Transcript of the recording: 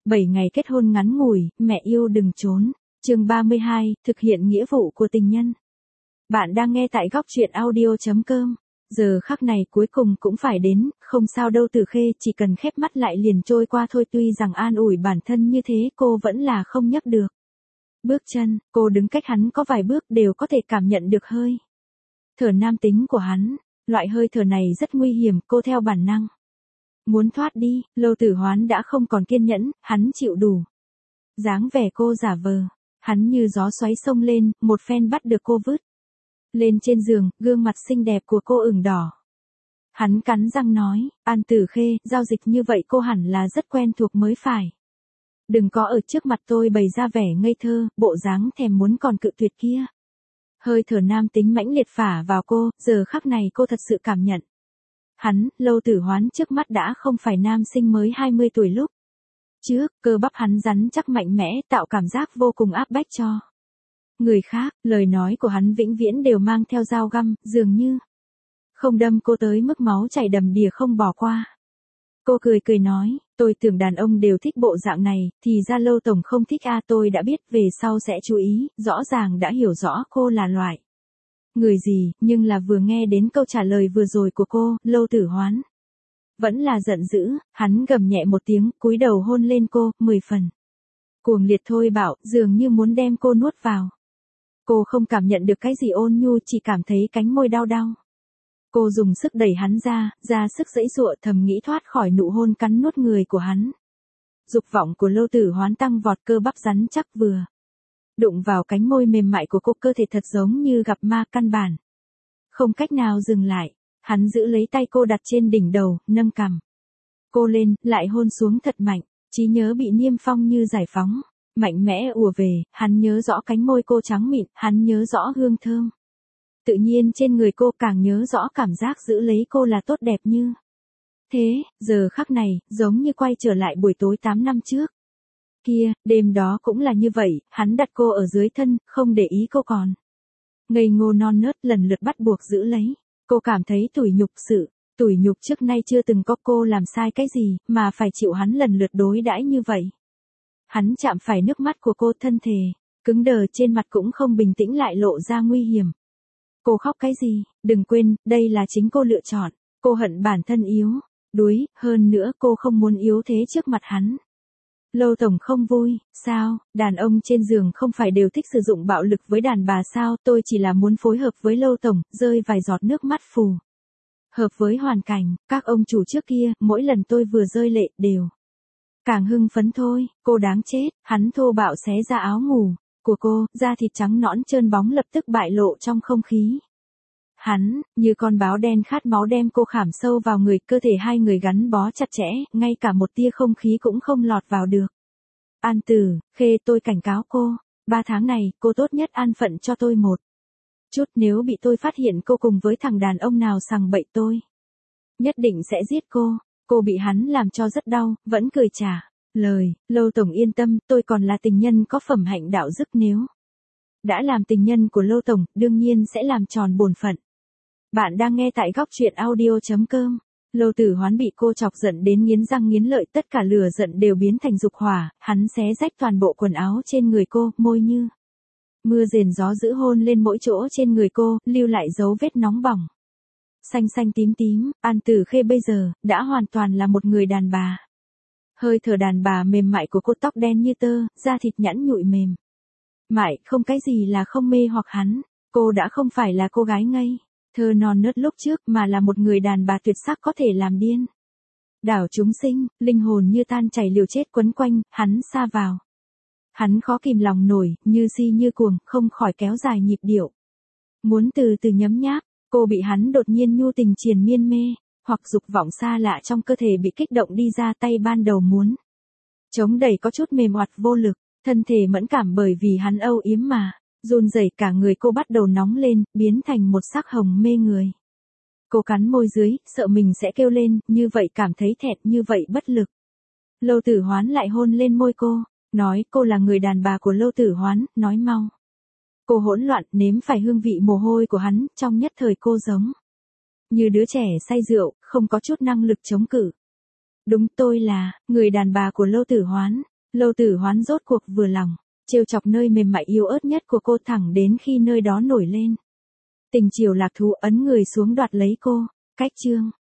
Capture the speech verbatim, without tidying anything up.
bảy ngày kết hôn ngắn ngủi, mẹ yêu đừng trốn. Chương ba mươi hai, thực hiện nghĩa vụ của tình nhân. Bạn đang nghe tại góc truyện audio chấm com. Giờ khắc này cuối cùng cũng phải đến, không sao đâu Tử Khê, chỉ cần khép mắt lại liền trôi qua thôi. Tuy rằng an ủi bản thân như thế cô vẫn là không nhấc được bước chân. Cô đứng cách hắn có vài bước đều có thể cảm nhận được hơi thở nam tính của hắn. Loại hơi thở này rất nguy hiểm, cô theo bản năng muốn thoát đi. Lâu Tử Hoán đã không còn kiên nhẫn, hắn chịu đủ dáng vẻ cô giả vờ. Hắn như gió xoáy xông lên, một phen bắt được cô vứt lên trên giường, gương mặt xinh đẹp của cô ửng đỏ. Hắn cắn răng nói, An Tử Khê, giao dịch như vậy cô hẳn là rất quen thuộc mới phải. Đừng có ở trước mặt tôi bày ra vẻ ngây thơ, bộ dáng thèm muốn còn cự tuyệt kia. Hơi thở nam tính mãnh liệt phả vào cô, giờ khắc này cô thật sự cảm nhận. Hắn, Lâu Tử Hoán trước mắt đã không phải nam sinh mới hai mươi tuổi lúc trước, cơ bắp hắn rắn chắc mạnh mẽ, tạo cảm giác vô cùng áp bách cho người khác. Lời nói của hắn vĩnh viễn đều mang theo dao găm, dường như không đâm cô tới mức máu chảy đầm đìa không bỏ qua. Cô cười cười nói, tôi tưởng đàn ông đều thích bộ dạng này, thì ra Lâu tổng không thích a. Tôi đã biết, về sau sẽ chú ý. Rõ ràng đã hiểu rõ cô là loại người gì, nhưng là vừa nghe đến câu trả lời vừa rồi của cô, Lâu Tử Hoán vẫn là giận dữ. Hắn gầm nhẹ một tiếng, cúi đầu hôn lên cô, mười phần cuồng liệt thôi bạo, dường như muốn đem cô nuốt vào. Cô không cảm nhận được cái gì ôn nhu, chỉ cảm thấy cánh môi đau đau. Cô dùng sức đẩy hắn ra, ra sức giãy giụa, thầm nghĩ thoát khỏi nụ hôn cắn nuốt người của hắn. Dục vọng của Lâu Tử Hoán tăng vọt, cơ bắp rắn chắc vừa đụng vào cánh môi mềm mại của cô, cơ thể thật giống như gặp ma, căn bản không cách nào dừng lại. Hắn giữ lấy tay cô đặt trên đỉnh đầu, nâng cằm cô lên, lại hôn xuống thật mạnh. Trí nhớ bị niêm phong như giải phóng, mạnh mẽ ùa về. Hắn nhớ rõ cánh môi cô trắng mịn, hắn nhớ rõ hương thơm tự nhiên trên người cô, càng nhớ rõ cảm giác giữ lấy cô là tốt đẹp như thế. Giờ khắc này, giống như quay trở lại buổi tối tám năm trước kia, đêm đó cũng là như vậy. Hắn đặt cô ở dưới thân, không để ý cô còn ngây ngô non nớt, lần lượt bắt buộc giữ lấy. Cô cảm thấy tủi nhục, sự tủi nhục trước nay chưa từng có. Cô làm sai cái gì mà phải chịu hắn lần lượt đối đãi như vậy. Hắn chạm phải nước mắt của cô, thân thể cứng đờ trên mặt cũng không bình tĩnh, lại lộ ra nguy hiểm. Cô khóc cái gì? Đừng quên, đây là chính cô lựa chọn. Cô hận bản thân yếu đuối, hơn nữa cô không muốn yếu thế trước mặt hắn. Lâu tổng không vui, sao? Đàn ông trên giường không phải đều thích sử dụng bạo lực với đàn bà sao? Tôi chỉ là muốn phối hợp với Lâu tổng, rơi vài giọt nước mắt phù hợp với hoàn cảnh. Các ông chủ trước kia, mỗi lần tôi vừa rơi lệ đều càng hưng phấn thôi. Cô đáng chết. Hắn thô bạo xé ra áo ngủ của cô, da thịt trắng nõn trơn bóng lập tức bại lộ trong không khí. Hắn, như con báo đen khát máu đem cô khảm sâu vào người, cơ thể hai người gắn bó chặt chẽ, ngay cả một tia không khí cũng không lọt vào được. An Tử Khê, tôi cảnh cáo cô, ba tháng này, cô tốt nhất an phận cho tôi một chút, nếu bị tôi phát hiện cô cùng với thằng đàn ông nào sằng bậy tôi nhất định sẽ giết cô. Cô bị hắn làm cho rất đau, vẫn cười trả lời, Lâu tổng yên tâm, tôi còn là tình nhân có phẩm hạnh đạo đức, nếu đã làm tình nhân của Lâu tổng, đương nhiên sẽ làm tròn bổn phận. Bạn đang nghe tại góc truyện audio chấm com. Lâu Tử Hoán bị cô chọc giận đến nghiến răng nghiến lợi, tất cả lửa giận đều biến thành dục hỏa. Hắn xé rách toàn bộ quần áo trên người cô, môi như mưa rền gió dữ hôn lên mỗi chỗ trên người cô, lưu lại dấu vết nóng bỏng xanh xanh tím tím. An Tử Khê bây giờ đã hoàn toàn là một người đàn bà. Hơi thở đàn bà mềm mại của cô, tóc đen như tơ, da thịt nhẵn nhụi mềm mại, không cái gì là không mê hoặc hắn. Cô đã không phải là cô gái ngây thơ non nớt lúc trước, mà là một người đàn bà tuyệt sắc, có thể làm điên đảo chúng sinh. Linh hồn như tan chảy liều chết quấn quanh hắn, xa vào hắn khó kìm lòng nổi, như si như cuồng, không khỏi kéo dài nhịp điệu muốn từ từ nhấm nháp. Cô bị hắn đột nhiên nhu tình triền miên mê, hoặc dục vọng xa lạ trong cơ thể bị kích động đi ra. Tay ban đầu muốn chống đẩy có chút mềm oặt vô lực, thân thể mẫn cảm bởi vì hắn âu yếm mà run rẩy, cả người cô bắt đầu nóng lên, biến thành một sắc hồng mê người. Cô cắn môi dưới, sợ mình sẽ kêu lên, như vậy cảm thấy thẹn, như vậy bất lực. Lâu Tử Hoán lại hôn lên môi cô, nói cô là người đàn bà của Lâu Tử Hoán, nói mau. Cô hỗn loạn, nếm phải hương vị mồ hôi của hắn, trong nhất thời cô giống như đứa trẻ say rượu, không có chút năng lực chống cự. Đúng, tôi là người đàn bà của Lâu Tử Hoán. Lâu Tử Hoán rốt cuộc vừa lòng, trêu chọc nơi mềm mại yếu ớt nhất của cô thẳng đến khi nơi đó nổi lên. Tình chiều lạc thú ấn người xuống đoạt lấy cô, cách chương.